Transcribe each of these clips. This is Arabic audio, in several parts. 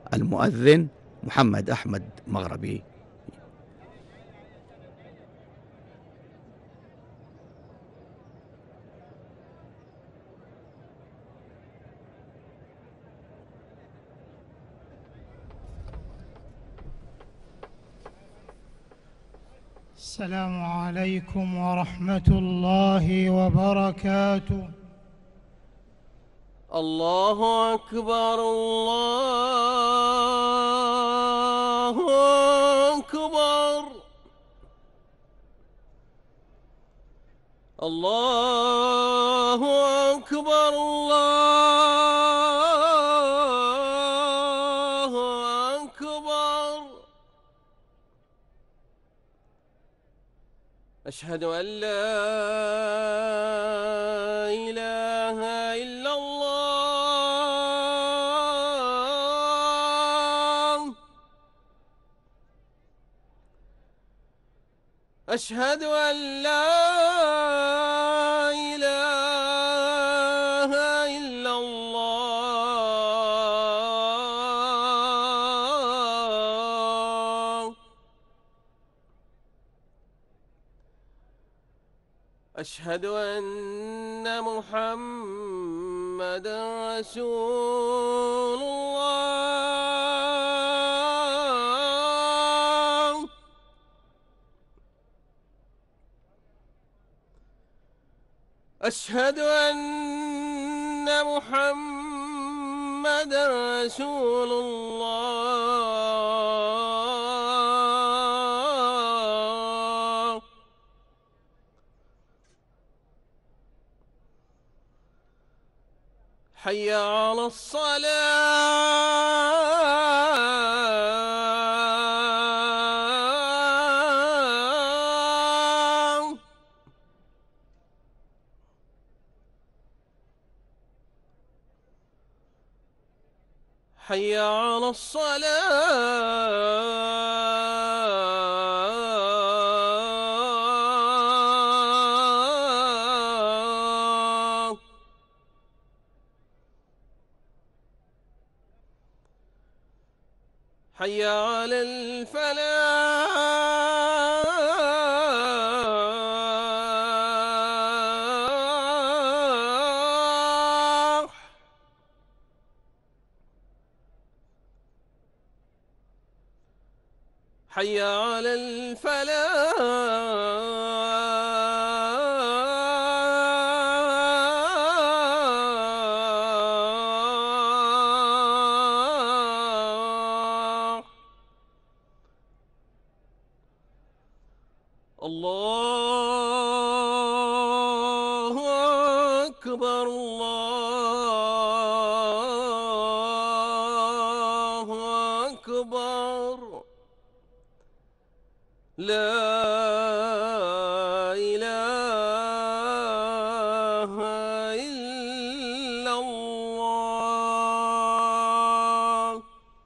المؤذن محمد أحمد مغربي. السلام عليكم ورحمة الله وبركاته. الله أكبر الله أكبر الله أكبر الله أكبر. أشهد أن لا إله إلا الله. أشهد أن لا إله إلا الله. أشهد أن محمدًا رسول الله. أشهد أن محمدًا رسول الله. حي على الصلاة. حي على الصلاة. حي على الفلاح. حي على الفلاح. الله أكبر الله أكبر. لا إله إلا الله.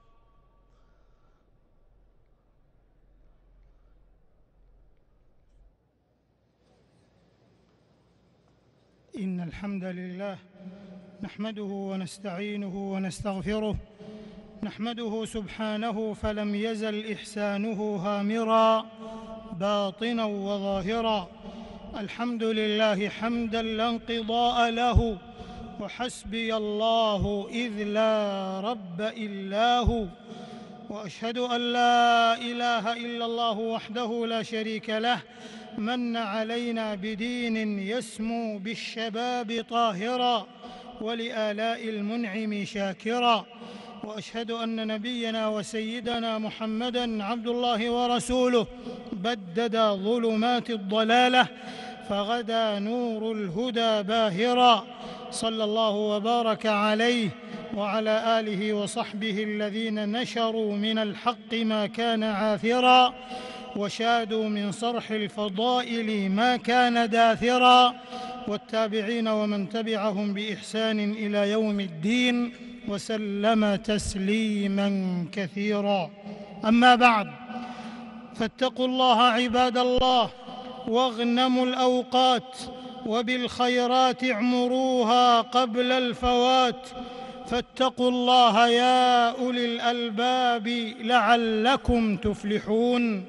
إن الحمد لله نحمده ونستعينه ونستغفره. نحمده سبحانه فلم يزل إحسانه هامرا باطنا وظاهرا. الحمد لله حمدا لا انقضاء له، وحسبي الله إذ لا رب إلا هو. وأشهد أن لا إله إلا الله وحده لا شريك له، من علينا بدين يسمو بالشباب طاهرا ولآلاء المنعم شاكرا. وأشهد أن نبينا وسيدنا محمدًا عبد الله ورسوله، بدد ظلمات الضلالة فغدا نور الهدى باهرا. صلى الله وبارك عليه وعلى آله وصحبه الذين نشروا من الحق ما كان عاثرا، وشادوا من صرح الفضائل ما كان داثرا، والتابعين ومن تبعهم بإحسان إلى يوم الدين، وسلم تسليما كثيرا. أما بعد، فاتقوا الله عباد الله، واغنموا الأوقات، وبالخيرات اعمروها قبل الفوات، فاتقوا الله يا أولي الألباب لعلكم تفلحون.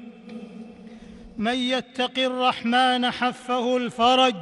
من يتق الرحمن حفه الفرج،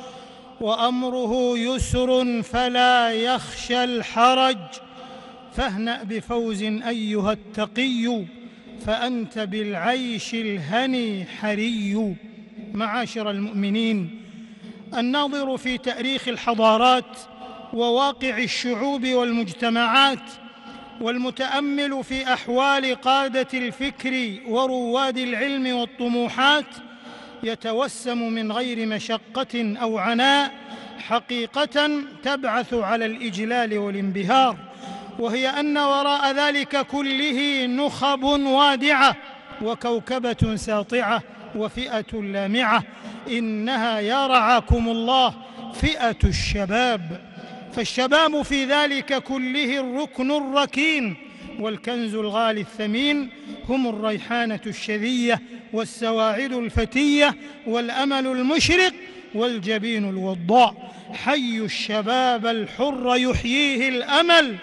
وأمره يسر فلا يخشى الحرج. فاهنأ بفوز أيها التقي، فأنت بالعيش الهني حري. معاشر المؤمنين، الناظر في تاريخ الحضارات وواقع الشعوب والمجتمعات، والمتأمل في أحوال قادة الفكر ورواد العلم والطموحات، يتوسم من غير مشقة أو عناء حقيقة تبعث على الإجلال والانبهار، وهي أن وراء ذلك كله نخب وادعة وكوكبة ساطعة وفئة لامعة، إنها يا رعاكم الله فئة الشباب. فالشباب في ذلك كله الركن الركين والكنز الغالي الثمين، هم الريحانة الشذية والسواعد الفتية والأمل المشرق والجبين الوضاء. حي الشباب الحر يحييه الأمل،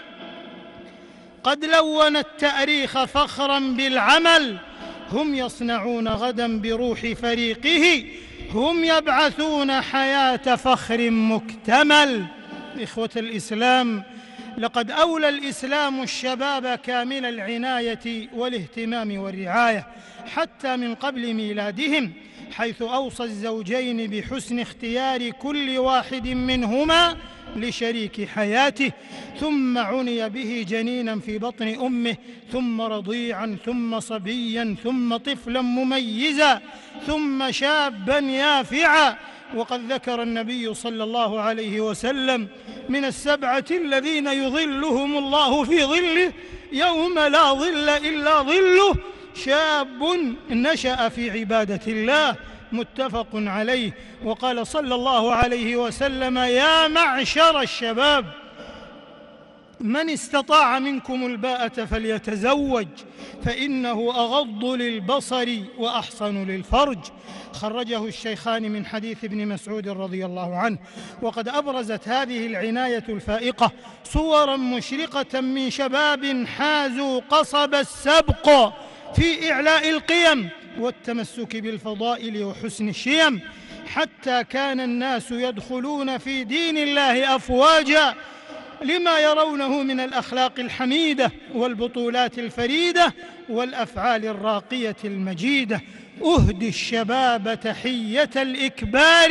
قد لون التاريخ فخرا بالعمل. هم يصنعون غدا بروح فريقه، هم يبعثون حياة فخر مكتمل. إخوة الإسلام، لقد أولى الإسلام الشباب كامل العناية والاهتمام والرعاية حتى من قبل ميلادهم، حيث أوصى الزوجين بحسن اختيار كل واحد منهما لشريك حياته، ثم عني به جنينا في بطن أمه، ثم رضيعا، ثم صبيا، ثم طفلا مميزا، ثم شابا يافعا. وقد ذكر النبي صلى الله عليه وسلم من السبعة الذين يظلهم الله في ظله يوم لا ظل إلا ظله: شاب نشأ في عبادة الله، متفق عليه. وقال صلى الله عليه وسلم: يا معشر الشباب، من استطاع منكم الباءة فليتزوج، فإنه أغض للبصر وأحصن للفرج. خرجه الشيخان من حديث ابن مسعود رضي الله عنه. وقد أبرزت هذه العناية الفائقة صورا مشرقة من شباب حازوا قصب السبق في إعلاء القيم والتمسك بالفضائل وحسن الشيم، حتى كان الناس يدخلون في دين الله أفواجا لما يرونه من الأخلاق الحميدة والبطولات الفريدة والأفعال الراقية المجيدة. أهدي الشباب تحية الإكبار،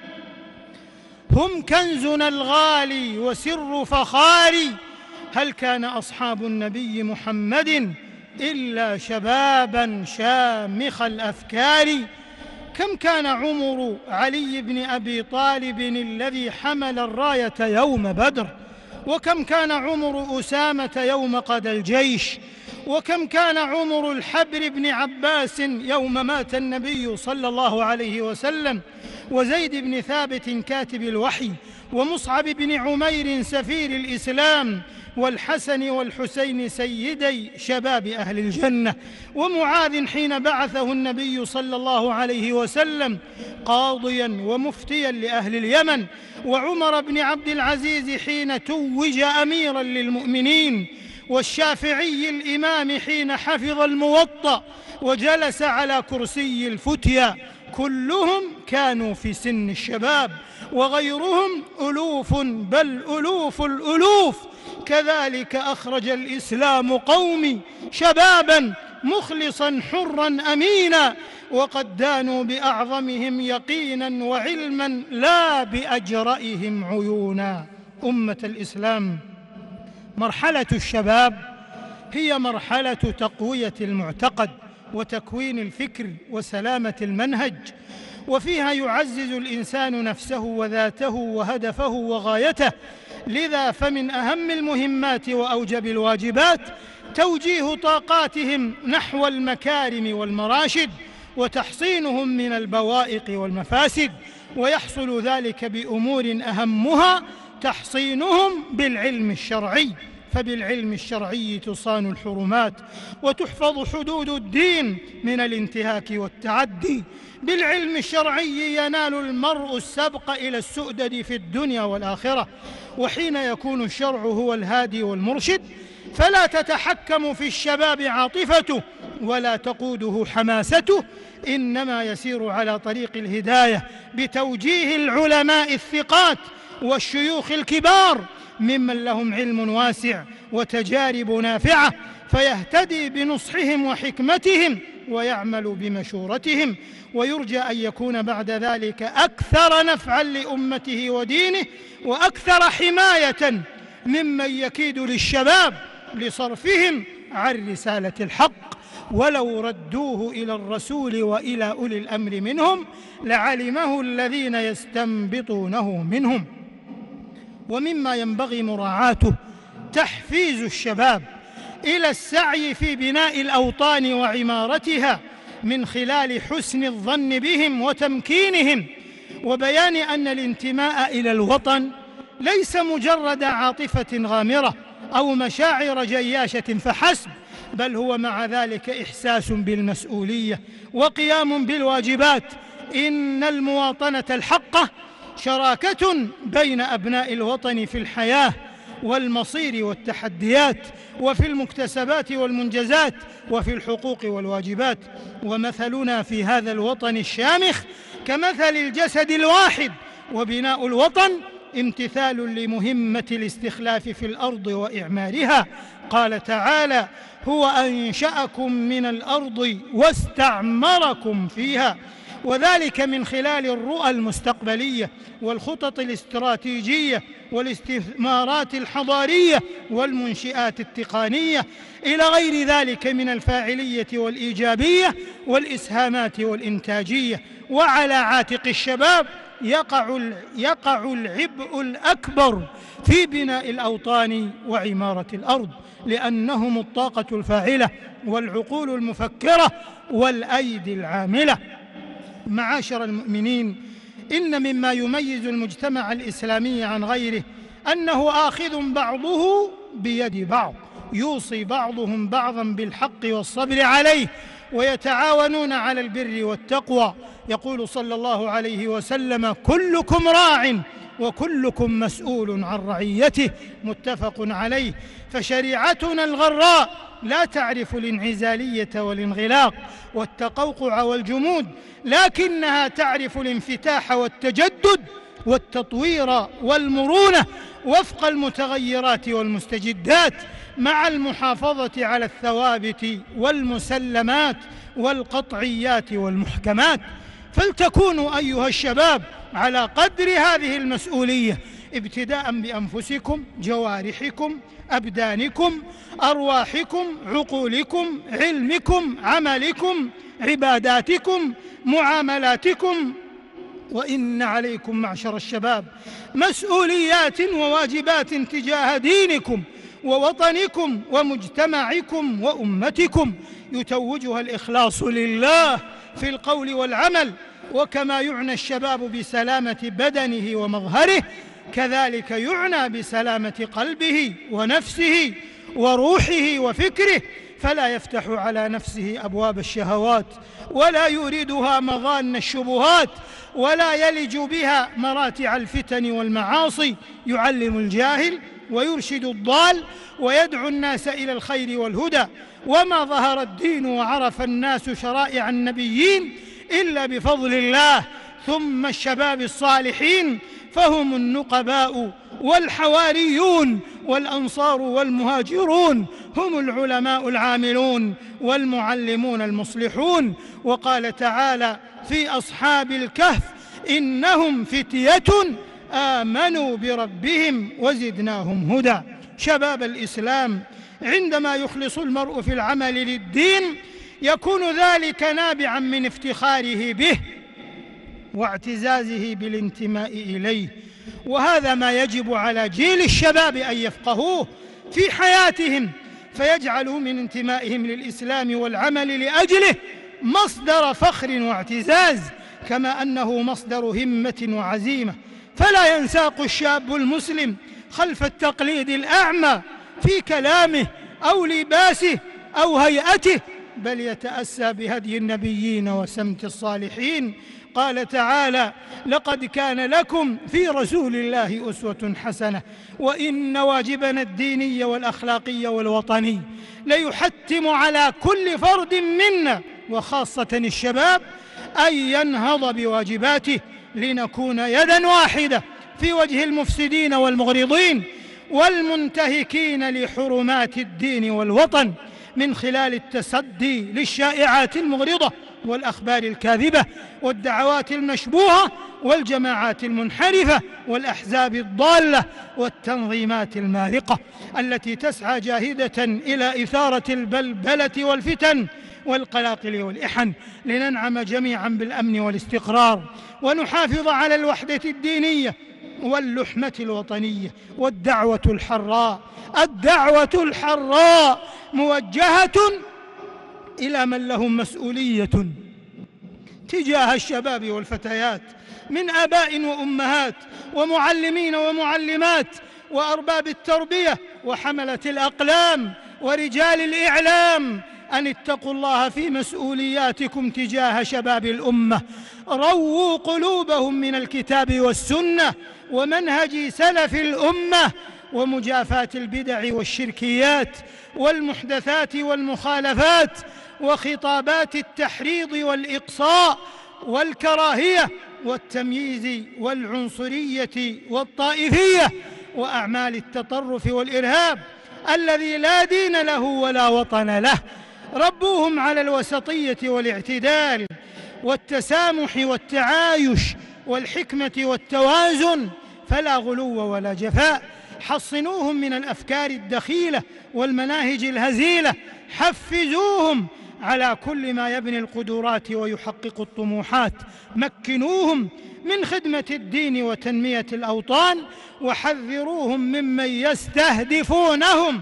هم كنزنا الغالي وسر فخاري. هل كان أصحاب النبي محمد إلا شبابا شامخ الأفكار؟ كم كان عمر علي بن أبي طالب الذي حمل الراية يوم بدر، وكم كان عمر أسامة يوم قاد الجيش، وكم كان عمر الحبر بن عباس يوم مات النبي صلى الله عليه وسلم، وزيد بن ثابت كاتب الوحي، ومصعب بن عمير سفير الإسلام، والحسن والحسين سيدي شباب أهل الجنة، ومعاذ حين بعثه النبي صلى الله عليه وسلم قاضيا ومفتيا لأهل اليمن، وعمر بن عبد العزيز حين توج أميرا للمؤمنين، والشافعي الإمام حين حفظ الموطأ وجلس على كرسي الفتيا. كلهم كانوا في سن الشباب، وغيرهم ألوف بل ألوف الألوف. كذلك أخرج الإسلام قومي شبابا مخلصا حرا أمينا، وقد دانوا بأعظمهم يقينا وعلما لا بأجرئهم عيونا. أمة الإسلام، مرحلة الشباب هي مرحلة تقوية المعتقد وتكوين الفكر وسلامة المنهج، وفيها يعزز الإنسان نفسه وذاته وهدفه وغايته. لذا فمن أهم المهمات وأوجب الواجبات توجيه طاقاتهم نحو المكارم والمراشد، وتحصينهم من البوائق والمفاسد، ويحصل ذلك بأمور أهمها تحصينهم بالعلم الشرعي. فبالعلم الشرعي تصان الحرمات وتحفظ حدود الدين من الانتهاك والتعدي. بالعلم الشرعي ينال المرء السبق إلى السؤدد في الدنيا والآخرة. وحين يكون الشرع هو الهادي والمرشد فلا تتحكم في الشباب عاطفته ولا تقوده حماسته، إنما يسير على طريق الهداية بتوجيه العلماء الثقات والشيوخ الكبار ممن لهم علم واسع وتجارب نافعة، فيهتدي بنصحهم وحكمتهم ويعمل بمشورتهم، ويرجى أن يكون بعد ذلك أكثر نفعا لأمته ودينه وأكثر حماية ممن يكيد للشباب لصرفهم عن رسالة الحق. ولو ردوه إلى الرسول وإلى أولي الأمر منهم لعلمه الذين يستنبطونه منهم. ومما ينبغي مراعاته تحفيز الشباب إلى السعي في بناء الأوطان وعمارتها من خلال حسن الظن بهم وتمكينهم، وبيان أن الانتماء إلى الوطن ليس مجرد عاطفة غامرة أو مشاعر جياشة فحسب، بل هو مع ذلك إحساس بالمسؤولية وقيام بالواجبات. إن المواطنة الحقة شراكة بين أبناء الوطن في الحياة والمصير والتحديات، وفي المكتسبات والمنجزات، وفي الحقوق والواجبات. ومثلنا في هذا الوطن الشامخ كمثل الجسد الواحد، وبناء الوطن امتثال لمهمة الاستخلاف في الأرض وإعمارها. قال تعالى: هو أنشأكم من الأرض واستعمركم فيها، وذلك من خلال الرؤى المستقبلية والخطط الاستراتيجية والاستثمارات الحضارية والمنشآت التقنية إلى غير ذلك من الفاعلية والإيجابية والإسهامات والإنتاجية. وعلى عاتق الشباب يقع العبء الأكبر في بناء الأوطان وعمارة الأرض، لأنهم الطاقة الفاعلة والعقول المفكرة والأيدي العاملة. معاشر المؤمنين، إن مما يميز المجتمع الإسلامي عن غيره أنه آخذ بعضه بيد بعض، يوصي بعضهم بعضا بالحق والصبر عليه، ويتعاونون على البر والتقوى. يقول صلى الله عليه وسلم: كلكم راع وكلكم مسؤول عن رعيته، متفق عليه. فشريعتنا الغراء لا تعرف الانعزالية والانغلاق والتقوقع والجمود، لكنها تعرف الانفتاح والتجدد والتطوير والمرونة وفق المتغيرات والمستجدات، مع المحافظة على الثوابت والمسلمات والقطعيات والمحكمات. فلتكونوا أيها الشباب على قدر هذه المسؤولية، ابتداء بأنفسكم، جوارحكم، أبدانكم، أرواحكم، عقولكم، علمكم، عملكم، عباداتكم، معاملاتكم. وإن عليكم معشر الشباب مسؤوليات وواجبات تجاه دينكم ووطنكم ومجتمعكم وأمتكم، يتوجها الإخلاص لله في القول والعمل. وكما يعنى الشباب بسلامة بدنه ومظهره، كذلك يعنى بسلامة قلبه ونفسه وروحه وفكره، فلا يفتح على نفسه أبواب الشهوات ولا يوردها مظان الشبهات ولا يلج بها مراتع الفتن والمعاصي. يعلم الجاهل ويرشد الضال ويدعو الناس إلى الخير والهدى. وما ظهر الدين وعرف الناس شرائع النبيين إلا بفضل الله، ثم الشباب الصالحين فهم النقباء والحواريون والأنصار والمهاجرون، هم العلماء العاملون والمعلمون المصلحون. وقال تعالى في أصحاب الكهف: إنهم فتية آمنوا بربهم وزدناهم هدى. شباب الإسلام عندما يخلص المرء في العمل للدين يكون ذلك نابعا من افتخاره به واعتزازه بالانتماء إليه، وهذا ما يجب على جيل الشباب أن يفقهوه في حياتهم، فيجعلوا من انتمائهم للإسلام والعمل لأجله مصدر فخر واعتزاز، كما أنه مصدر همة وعزيمة. فلا ينساق الشاب المسلم خلف التقليد الأعمى في كلامه أو لباسه أو هيئته، بل يتأسى بهدي النبيين وسمت الصالحين. قال تعالى: لقد كان لكم في رسول الله أسوة حسنة. وإن واجبنا الديني والأخلاقي والوطني ليحتم على كل فرد منا وخاصة الشباب أن ينهض بواجباته لنكون يدا واحدة في وجه المفسدين والمغرضين والمنتهكين لحرمات الدين والوطن، من خلال التصدي للشائعات المغرضة والأخبار الكاذبة والدعوات المشبوهة والجماعات المنحرفة والأحزاب الضالة والتنظيمات المارقة التي تسعى جاهدة إلى إثارة البلبلة والفتن والقلاقل والإحن، لننعم جميعا بالأمن والاستقرار ونحافظ على الوحدة الدينية واللحمة الوطنية. والدعوة الحراء موجهة إلى من لهم مسؤولية تجاه الشباب والفتيات من آباء وأمهات ومعلمين ومعلمات وأرباب التربية وحملة الأقلام ورجال الإعلام أن اتقوا الله في مسؤولياتكم تجاه شباب الأمة. رووا قلوبهم من الكتاب والسنة ومنهج سلف الأمة، ومجافاة البدع والشركيات والمحدثات والمخالفات وخطابات التحريض والإقصاء والكراهية والتمييز والعنصرية والطائفية وأعمال التطرف والإرهاب الذي لا دين له ولا وطن له. ربوهم على الوسطية والاعتدال والتسامح والتعايش والحكمة والتوازن، فلا غلو ولا جفاء. حصنوهم من الأفكار الدخيلة والمناهج الهزيلة، حفزوهم على كل ما يبني القدرات ويحقق الطموحات، مكنوهم من خدمة الدين وتنمية الأوطان، وحذروهم ممن يستهدفونهم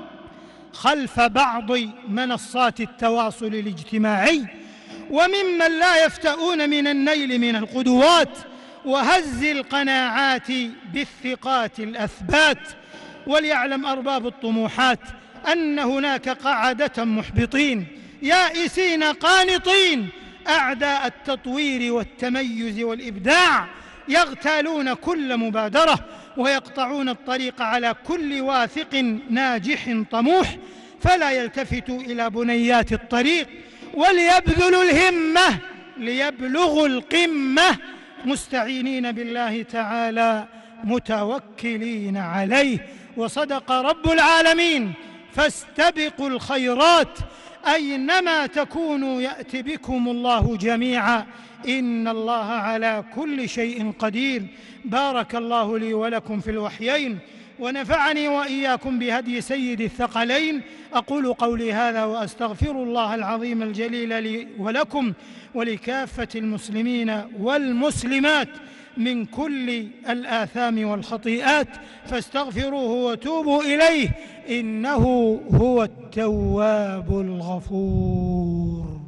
خلف بعض منصات التواصل الاجتماعي وممن لا يفتؤون من النيل من القدوات وهز القناعات بالثقات الأثبات. وليعلم أرباب الطموحات أن هناك قاعدة محبطين يائسين قانطين أعداء التطوير والتميز والإبداع، يغتالون كل مبادرة ويقطعون الطريق على كل واثق ناجح طموح، فلا يلتفتوا إلى بنيات الطريق وليبذلوا الهمة ليبلغوا القمة، مستعينين بالله تعالى متوكلين عليه. وصدق رب العالمين: فاستبقوا الخيرات أينما تكونوا يأت بكم الله جميعا إن الله على كل شيء قدير. بارك الله لي ولكم في الوحيين ونفعني وإياكم بهدي سيد الثقلين. أقول قولي هذا وأستغفر الله العظيم الجليل لي ولكم ولكافة المسلمين والمسلمات من كل الآثام والخطيئات، فاستغفروه وتوبوا إليه إنه هو التواب الغفور.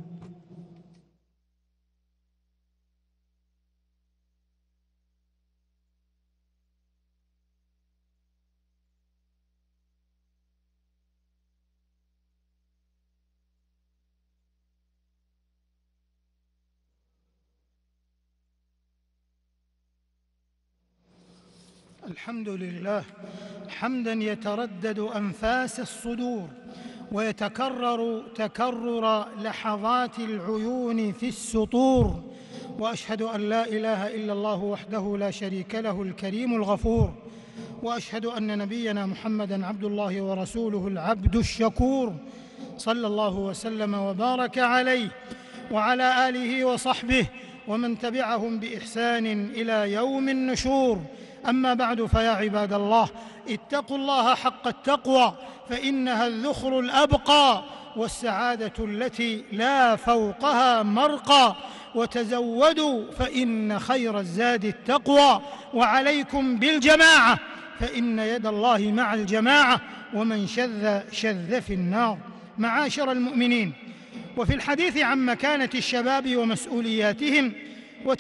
الحمد لله حمدا يتردد أنفاس الصدور ويتكرر تكرر لحظات العيون في السطور، وأشهد أن لا إله إلا الله وحده لا شريك له الكريم الغفور، وأشهد أن نبينا محمدًا عبد الله ورسوله العبد الشكور، صلى الله وسلم وبارك عليه وعلى آله وصحبه ومن تبعهم بإحسان إلى يوم النشور. أما بعد، فيا عباد الله، اتقوا الله حق التقوى فإنها الذخر الأبقى والسعادة التي لا فوقها مرقى، وتزودوا فإن خير الزاد التقوى، وعليكم بالجماعة فإن يد الله مع الجماعة، ومن شذ في النار. معاشر المؤمنين، وفي الحديث عن مكانة الشباب ومسؤولياتهم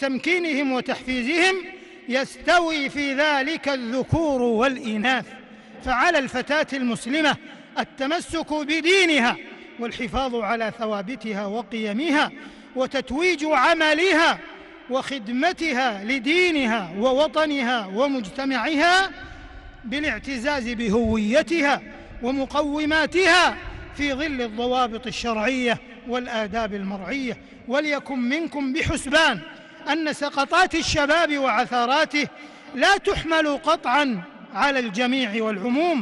وتمكينهم وتحفيزهم يستوي في ذلك الذكور والإناث، فعلى الفتاة المسلمة التمسك بدينها والحفاظ على ثوابتها وقيمها وتتويج عملها وخدمتها لدينها ووطنها ومجتمعها بالاعتزاز بهويتها ومقوماتها في ظل الضوابط الشرعية والآداب المرعية. وليكن منكم بحسبان أن سقطات الشباب وعثراته لا تحمل قطعاً على الجميع والعموم،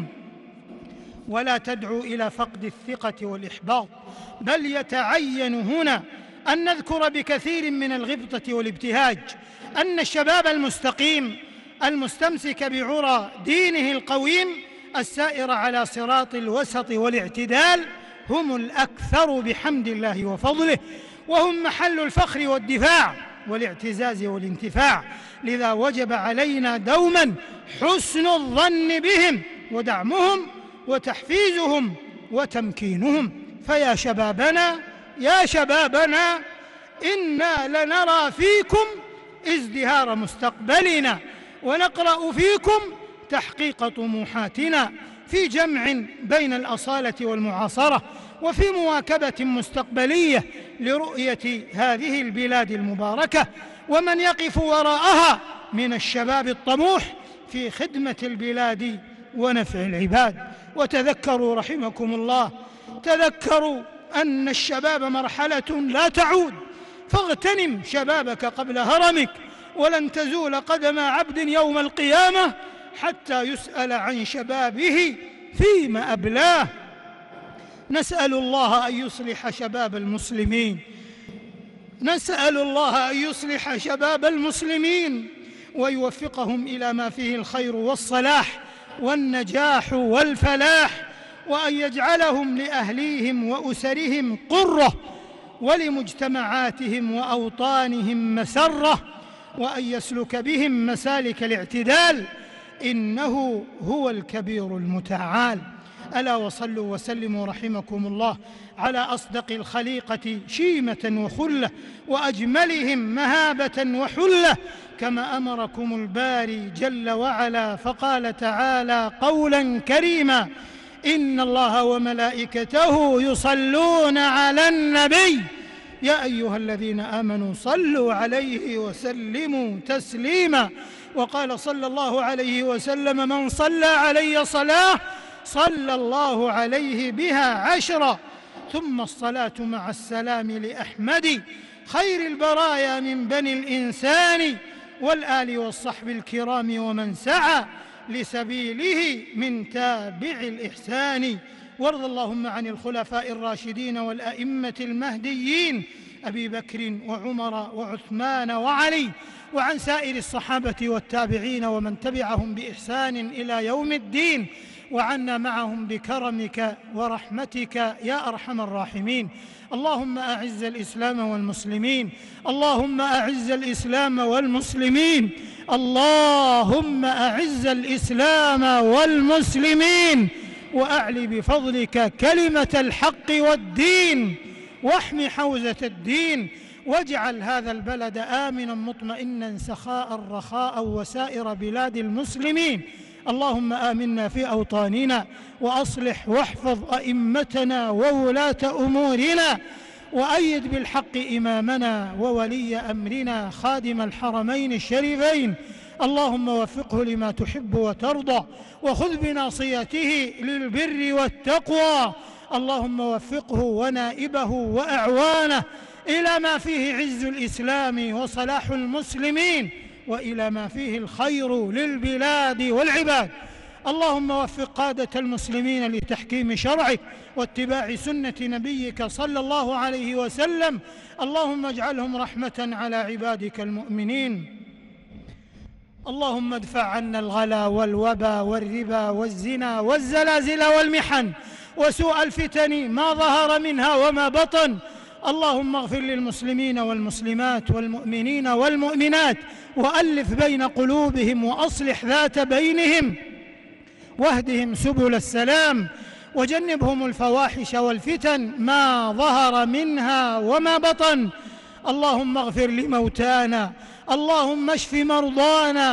ولا تدعو إلى فقد الثقة والإحباط، بل يتعين هنا أن نذكر بكثير من الغبطة والابتهاج أن الشباب المستقيم المستمسك بعرى دينه القويم السائر على صراط الوسط والاعتدال هم الأكثر بحمد الله وفضله، وهم محل الفخر والدفاع والاعتزاز والانتفاع. لذا وجب علينا دوما حسن الظن بهم ودعمهم وتحفيزهم وتمكينهم. فيا شبابنا يا شبابنا إنا لنرى فيكم ازدهار مستقبلنا، ونقرأ فيكم تحقيق طموحاتنا في جمع بين الأصالة والمعاصرة، وفي مواكبة مستقبلية لرؤية هذه البلاد المباركة ومن يقف وراءها من الشباب الطموح في خدمة البلاد ونفع العباد. وتذكروا رحمكم الله، تذكروا أن الشباب مرحلة لا تعود، فاغتنم شبابك قبل هرمك، ولن تزول قدم عبد يوم القيامة حتى يسأل عن شبابه فيما أبلاه. نسأل الله أن يصلح شباب المسلمين، نسأل الله أن يصلح شباب المسلمين ويوفقهم إلى ما فيه الخير والصلاح والنجاح والفلاح، وأن يجعلهم لأهليهم وأسرهم قرة، ولمجتمعاتهم وأوطانهم مسرة، وأن يسلك بهم مسالك الاعتدال، إنه هو الكبير المتعال. ألا وصلوا وسلموا رحمكم الله على أصدق الخليقة شيمة وخلة، وأجملهم مهابة وحلة، كما أمركم الباري جل وعلا فقال تعالى قولا كريما: إن الله وملائكته يصلون على النبي يا أيها الذين آمنوا صلوا عليه وسلموا تسليما. وقال صلى الله عليه وسلم: من صلى علي صلاة صلى الله عليه بها 10. ثم الصلاة مع السلام لأحمد خير البرايا من بني الإنسان، والآل والصحب الكرام ومن سعى لسبيله من تابع الإحسان. وارض اللهم عن الخلفاء الراشدين والأئمة المهديين أبي بكر وعمر وعثمان وعلي، وعن سائر الصحابة والتابعين ومن تبعهم بإحسان إلى يوم الدين، وعنا معهم بكرمك ورحمتك يا أرحم الراحمين. اللهم أعز الإسلام والمسلمين، اللهم أعز الإسلام والمسلمين، اللهم أعز الإسلام والمسلمين، وأعل بفضلك كلمة الحق والدين، واحم حوزة الدين، واجعل هذا البلد آمنا مطمئنا سخاء رخاء وسائر بلاد المسلمين. اللهم آمنا في أوطاننا، وأصلح واحفظ أئمتنا وولاة أمورنا، وأيد بالحق إمامنا وولي أمرنا خادم الحرمين الشريفين. اللهم وفقه لما تحب وترضى، وخذ بناصيته للبر والتقوى. اللهم وفقه ونائبه وأعوانه إلى ما فيه عز الإسلام وصلاح المسلمين، وإلى ما فيه الخير للبلاد والعباد. اللهم وفق قادة المسلمين لتحكيم شرعك واتباع سنة نبيك صلى الله عليه وسلم. اللهم اجعلهم رحمة على عبادك المؤمنين. اللهم ادفع عنا الغلا والوبا والربا والزنا والزلازل والمحن وسوء الفتن ما ظهر منها وما بطن. اللهم اغفر للمسلمين والمسلمات والمؤمنين والمؤمنات، وألف بين قلوبهم، وأصلح ذات بينهم، واهدهم سبل السلام، وجنبهم الفواحش والفتن ما ظهر منها وما بطن. اللهم اغفر لموتانا، اللهم اشف مرضانا،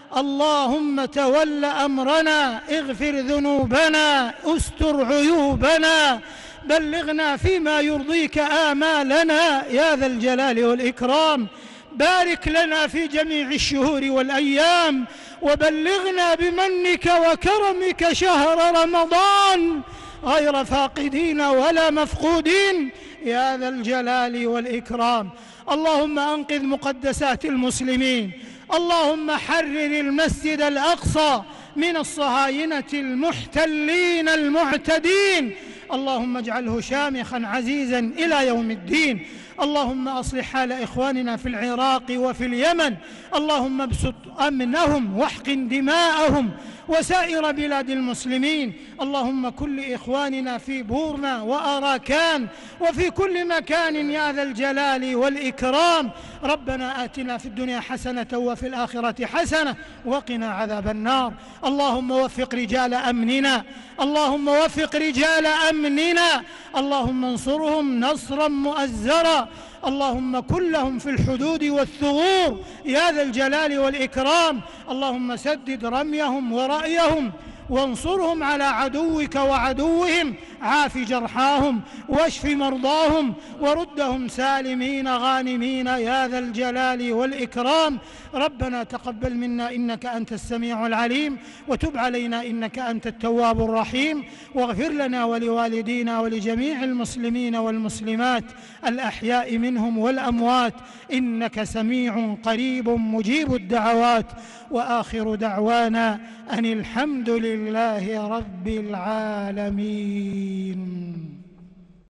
اللهم تول أمرنا، اغفر ذنوبنا، استر عيوبنا، بلغنا فيما يرضيك آمالنا يا ذا الجلال والإكرام. بارك لنا في جميع الشهور والأيام، وبلغنا بمنك وكرمك شهر رمضان غير فاقدين ولا مفقودين يا ذا الجلال والإكرام. اللهم أنقذ مقدسات المسلمين، اللهم حرر المسجد الأقصى من الصهاينة المحتلين المعتدين، اللهم اجعله شامخا عزيزا إلى يوم الدين. اللهم أصلح حال إخواننا في العراق وفي اليمن، اللهم ابسط أمنهم واحقن دماءهم وسائر بلاد المسلمين. اللهم كن لإخواننا في بورما وأراكان وفي كل مكان يا ذا الجلال والإكرام. ربنا آتنا في الدنيا حسنة وفي الآخرة حسنة وقنا عذاب النار. اللهم وفق رجال أمننا، اللهم وفق رجال أمننا، اللهم انصرهم نصرا مؤزرا، اللهم كن لهم في الحدود والثغور يا ذا الجلال والإكرام. اللهم سدد رميهم ورأيهم وانصرهم على عدوك وعدوهم، عاف جرحاهم واشف مرضاهم وردهم سالمين غانمين يا ذا الجلال والإكرام. ربنا تقبل منا إنك أنت السميع العليم، وتب علينا إنك أنت التواب الرحيم، واغفر لنا ولوالدينا ولجميع المسلمين والمسلمات الأحياء منهم والأموات، إنك سميع قريب مجيب الدعوات. وآخر دعوانا أن الحمد لله رب العالمين.